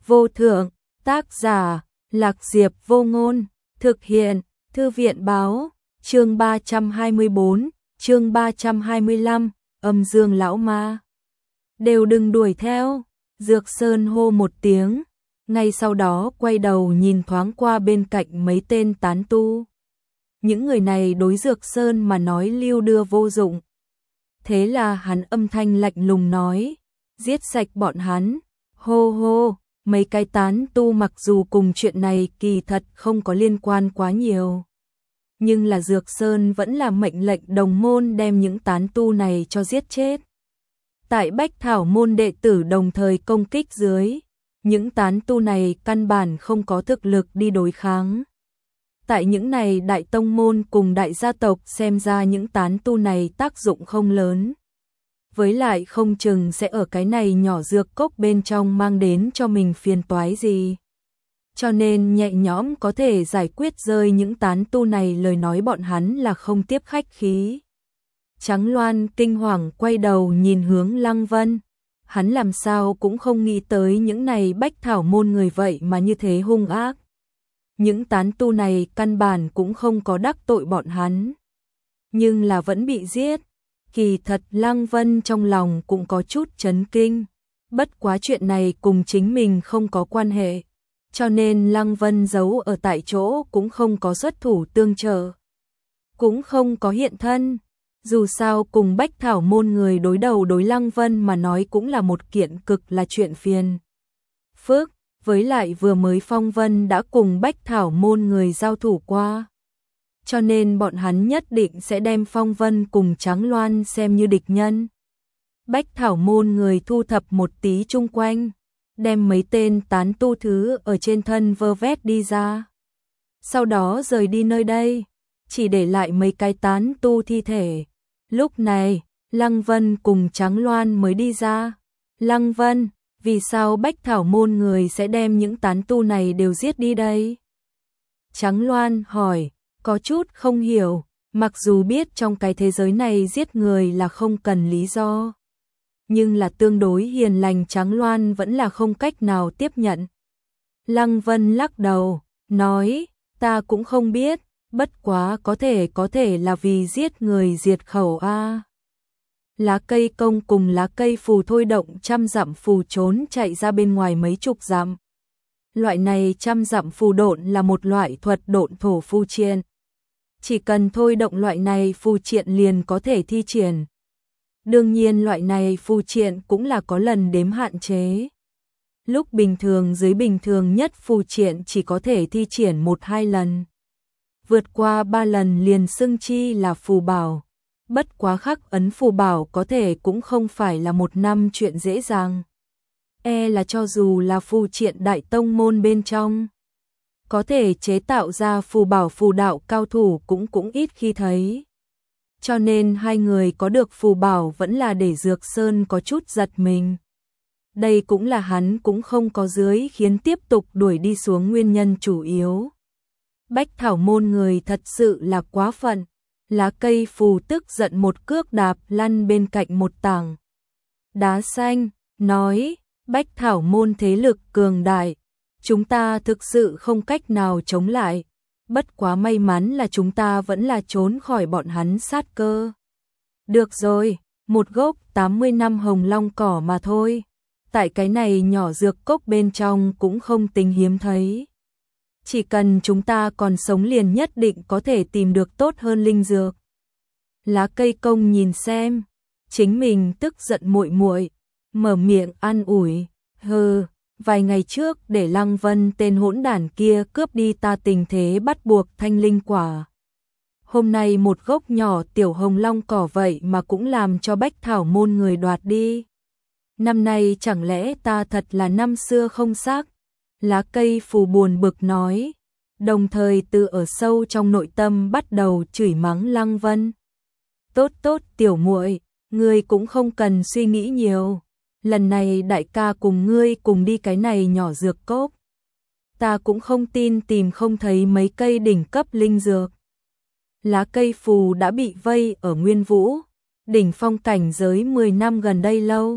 vô thượng, tác giả, Lạc Diệp Vô Ngôn, thực hiện, Thư viện báo, chương 324, chương 325, âm dương lão ma. Đều đừng đuổi theo, Dược Sơn hô một tiếng, ngay sau đó quay đầu nhìn thoáng qua bên cạnh mấy tên tán tu. Những người này đối Dược Sơn mà nói lưu đưa vô dụng. Thế là hắn âm thanh lạnh lùng nói, giết sạch bọn hắn, hô hô. Mấy cái tán tu mặc dù cùng chuyện này kỳ thật không có liên quan quá nhiều. Nhưng là Dược Sơn vẫn là mệnh lệnh đồng môn đem những tán tu này cho giết chết. Tại Bách Thảo môn đệ tử đồng thời công kích dưới, những tán tu này căn bản không có thực lực đi đối kháng. Tại những này đại tông môn cùng đại gia tộc xem ra những tán tu này tác dụng không lớn. Với lại không chừng sẽ ở cái này nhỏ dược cốc bên trong mang đến cho mình phiền toái gì. Cho nên nhẹ nhõm có thể giải quyết rơi những tán tu này, lời nói bọn hắn là không tiếp khách khí. Trắng Loan kinh hoàng quay đầu nhìn hướng Lăng Vân. Hắn làm sao cũng không nghĩ tới những này Bách Thảo môn người vậy mà như thế hung ác. Những tán tu này căn bản cũng không có đắc tội bọn hắn. Nhưng là vẫn bị giết. Kỳ thật Lăng Vân trong lòng cũng có chút chấn kinh, bất quá chuyện này cùng chính mình không có quan hệ, cho nên Lăng Vân giấu ở tại chỗ cũng không có xuất thủ tương trợ, cũng không có hiện thân. Dù sao cùng Bách Thảo môn người đối đầu đối Lăng Vân mà nói cũng là một kiện cực là chuyện phiền phức, với lại vừa mới Phong Vân đã cùng Bách Thảo môn người giao thủ qua. Cho nên bọn hắn nhất định sẽ đem Phong Vân cùng Trắng Loan xem như địch nhân. Bách Thảo môn người thu thập một tí chung quanh, đem mấy tên tán tu thứ ở trên thân vơ vét đi ra. Sau đó rời đi nơi đây, chỉ để lại mấy cái tán tu thi thể. Lúc này, Lăng Vân cùng Trắng Loan mới đi ra. Lăng Vân, vì sao Bách Thảo môn người sẽ đem những tán tu này đều giết đi đây? Trắng Loan hỏi. Có chút không hiểu, mặc dù biết trong cái thế giới này giết người là không cần lý do. Nhưng là tương đối hiền lành Trắng Loan vẫn là không cách nào tiếp nhận. Lăng Vân lắc đầu, nói, ta cũng không biết, bất quá có thể là vì giết người diệt khẩu a. Lá cây công cùng lá cây phù thôi động 100 dặm phù trốn chạy ra bên ngoài mấy chục dặm. Loại này 100 dặm phù độn là một loại thuật độn thổ phù triện. Chỉ cần thôi động loại này phù triện liền có thể thi triển. Đương nhiên loại này phù triện cũng là có lần đếm hạn chế. Lúc bình thường dưới bình thường nhất phù triện chỉ có thể thi triển 1-2 lần. Vượt qua 3 lần liền xưng chi là phù bảo. Bất quá khắc ấn phù bảo có thể cũng không phải là 1 năm chuyện dễ dàng. Là cho dù là phù triện đại tông môn bên trong, có thể chế tạo ra phù bảo phù đạo cao thủ cũng ít khi thấy. Cho nên hai người có được phù bảo vẫn là để Dược Sơn có chút giật mình. Đây cũng là hắn cũng không có dưới khiến tiếp tục đuổi đi xuống nguyên nhân chủ yếu. Bách Thảo môn người thật sự là quá phận. Lá cây phù tức giận một cước đạp lăn bên cạnh một tảng đá xanh, nói, Bách Thảo môn thế lực cường đại. Chúng ta thực sự không cách nào chống lại, bất quá may mắn là chúng ta vẫn là trốn khỏi bọn hắn sát cơ. Được rồi, một gốc 80 năm hồng long cỏ mà thôi, tại cái này nhỏ dược cốc bên trong cũng không tính hiếm thấy. Chỉ cần chúng ta còn sống liền nhất định có thể tìm được tốt hơn linh dược. Lá cây công nhìn xem, chính mình tức giận muội muội, mở miệng an ủi, hừ. Vài ngày trước để Lăng Vân tên hỗn đản kia cướp đi ta tình thế bắt buộc thanh linh quả. Hôm nay một gốc nhỏ tiểu hồng long cỏ vậy mà cũng làm cho Bách Thảo môn người đoạt đi. Năm nay chẳng lẽ ta thật là năm xưa không xác? Lá cây phù buồn bực nói, đồng thời từ ở sâu trong nội tâm bắt đầu chửi mắng Lăng Vân. Tốt tiểu muội, ngươi cũng không cần suy nghĩ nhiều. Lần này đại ca cùng ngươi cùng đi cái này nhỏ dược cốc. Ta cũng không tin tìm không thấy mấy cây đỉnh cấp linh dược. Lá cây phù đã bị vây ở Nguyên Vũ, đỉnh phong cảnh giới 10 năm gần đây lâu.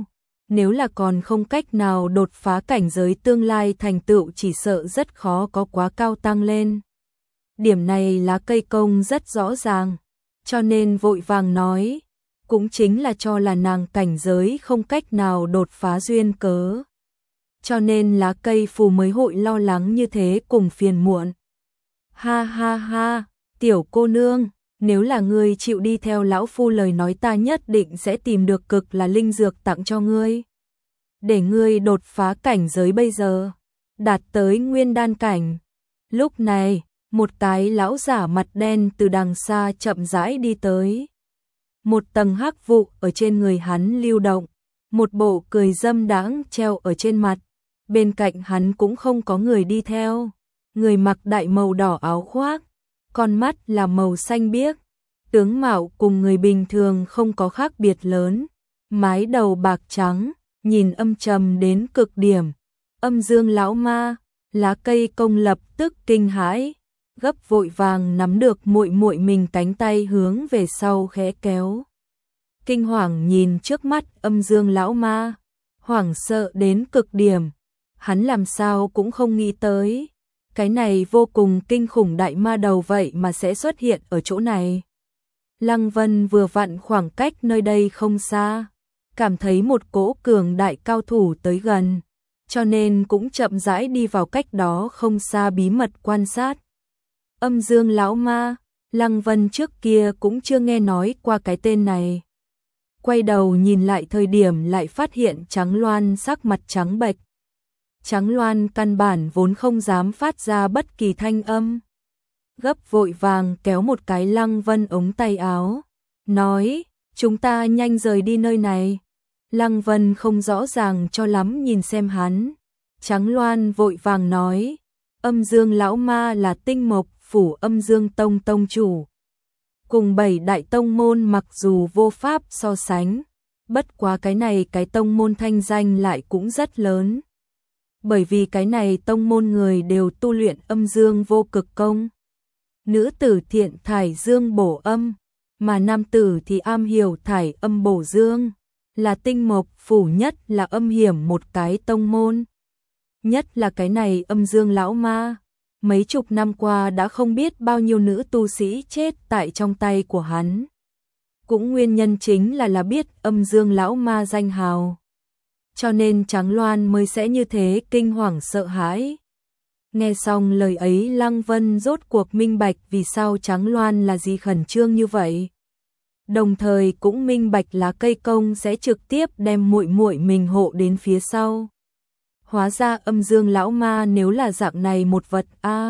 nếu là còn không cách nào đột phá cảnh giới tương lai thành tựu chỉ sợ rất khó có quá cao tăng lên. Điểm này lá cây công rất rõ ràng, cho nên vội vàng nói, cũng chính là cho là nàng cảnh giới không cách nào đột phá duyên cớ. Cho nên lá cây phù mới hội lo lắng như thế cùng phiền muộn. Ha ha ha, tiểu cô nương, nếu là ngươi chịu đi theo lão phu lời nói ta nhất định sẽ tìm được cực là linh dược tặng cho ngươi. Để ngươi đột phá cảnh giới bây giờ, đạt tới nguyên đan cảnh. Lúc này, một cái lão giả mặt đen từ đằng xa chậm rãi đi tới. Một tầng hắc vụ ở trên người hắn lưu động, một bộ cười dâm đãng treo ở trên mặt. Bên cạnh hắn cũng không có người đi theo. Người mặc đại màu đỏ áo khoác, con mắt là màu xanh biếc, tướng mạo cùng người bình thường không có khác biệt lớn, mái đầu bạc trắng, nhìn âm trầm đến cực điểm. Âm Dương lão ma, lá cây công lập tức kinh hãi, gấp vội vàng nắm được muội muội mình cánh tay hướng về sau khẽ kéo. Kinh hoàng nhìn trước mắt Âm Dương lão ma, hoảng sợ đến cực điểm, hắn làm sao cũng không nghĩ tới. Cái này vô cùng kinh khủng đại ma đầu vậy mà sẽ xuất hiện ở chỗ này. Lăng Vân vừa vặn khoảng cách nơi đây không xa, cảm thấy một cỗ cường đại cao thủ tới gần, cho nên cũng chậm rãi đi vào cách đó không xa bí mật quan sát. Âm Dương lão ma, Lăng Vân trước kia cũng chưa nghe nói qua cái tên này. Quay đầu nhìn lại thời điểm lại phát hiện Trắng Loan sắc mặt trắng bệch. Trắng Loan căn bản vốn không dám phát ra bất kỳ thanh âm. Gấp vội vàng kéo một cái Lăng Vân ống tay áo, nói, chúng ta nhanh rời đi nơi này. Lăng Vân không rõ ràng cho lắm nhìn xem hắn. Trắng Loan vội vàng nói, Âm Dương lão ma là Tinh Mộc phủ Âm Dương tông tông chủ. Cùng 7 đại tông môn mặc dù vô pháp so sánh, bất quá cái này cái tông môn thanh danh lại cũng rất lớn. Bởi vì cái này tông môn người đều tu luyện âm dương vô cực công. Nữ tử thiện thải dương bổ âm, mà nam tử thì am hiểu thải âm bổ dương, là Tinh Mộc phủ nhất là âm hiểm một cái tông môn. Nhất là cái này Âm Dương lão ma, mấy chục năm qua đã không biết bao nhiêu nữ tu sĩ chết tại trong tay của hắn. Cũng nguyên nhân chính là biết Âm Dương lão ma danh hào, cho nên Trắng Loan mới sẽ như thế kinh hoàng sợ hãi. Nghe xong lời ấy Lăng Vân rốt cuộc minh bạch vì sao Trắng Loan là gì khẩn trương như vậy. Đồng thời cũng minh bạch lá cây công sẽ trực tiếp đem muội muội mình hộ đến phía sau. Hóa ra Âm Dương lão ma nếu là dạng này một vật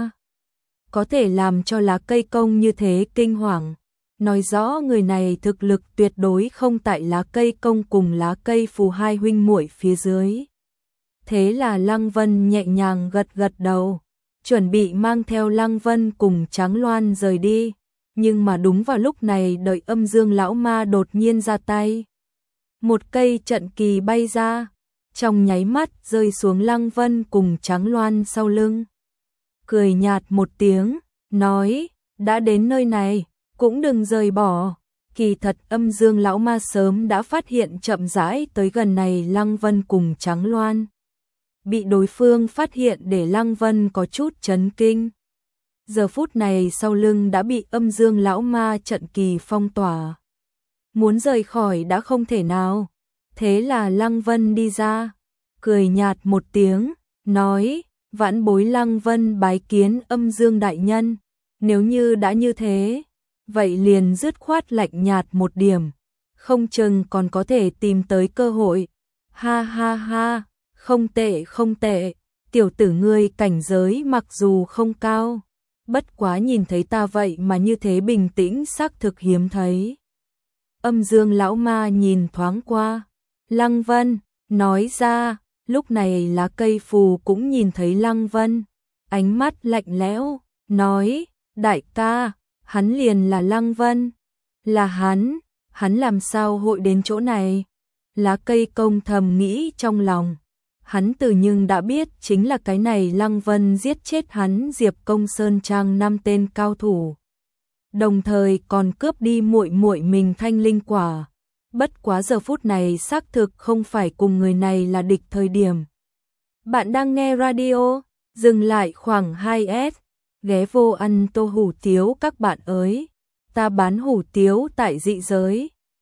có thể làm cho lá cây công như thế kinh hoàng, nói rõ người này thực lực tuyệt đối không tại lá cây công cùng lá cây phù hai huynh muội phía dưới. Thế là Lăng Vân nhẹ nhàng gật gật đầu, chuẩn bị mang theo Lăng Vân cùng Trắng Loan rời đi, nhưng mà đúng vào lúc này đợi Âm Dương lão ma đột nhiên ra tay. Một cây trận kỳ bay ra, trong nháy mắt rơi xuống Lăng Vân cùng Trắng Loan sau lưng. Cười nhạt một tiếng, nói, đã đến nơi này, cũng đừng rời bỏ. Kỳ thật Âm Dương lão ma sớm đã phát hiện chậm rãi tới gần này Lăng Vân cùng Trắng Loan. Bị đối phương phát hiện để Lăng Vân có chút chấn kinh. Giờ phút này sau lưng đã bị Âm Dương lão ma trận kỳ phong tỏa. Muốn rời khỏi đã không thể nào. Thế là Lăng Vân đi ra, cười nhạt một tiếng, nói, vãn bối Lăng Vân bái kiến Âm Dương đại nhân. Nếu như đã như thế, vậy liền dứt khoát lạnh nhạt một điểm, không chừng còn có thể tìm tới cơ hội. Ha ha ha, không tệ không tệ, tiểu tử ngươi cảnh giới mặc dù không cao, bất quá nhìn thấy ta vậy mà như thế bình tĩnh xác thực hiếm thấy. Âm Dương lão ma nhìn thoáng qua Lăng Vân, nói ra, lúc này lá cây phù cũng nhìn thấy Lăng Vân, ánh mắt lạnh lẽo, nói, đại ca, hắn liền là Lăng Vân, là hắn làm sao hội đến chỗ này? Lá cây công thầm nghĩ trong lòng, hắn từ nhưng đã biết chính là cái này Lăng Vân giết chết hắn Diệp Công Sơn Trang 5 tên cao thủ. Đồng thời còn cướp đi muội muội mình Thanh Linh quả. bất quá giờ phút này xác thực không phải cùng người này là địch thời điểm. Bạn đang nghe radio, dừng lại khoảng 2S, ghé vô ăn tô hủ tiếu các bạn ơi. Ta bán hủ tiếu tại dị giới,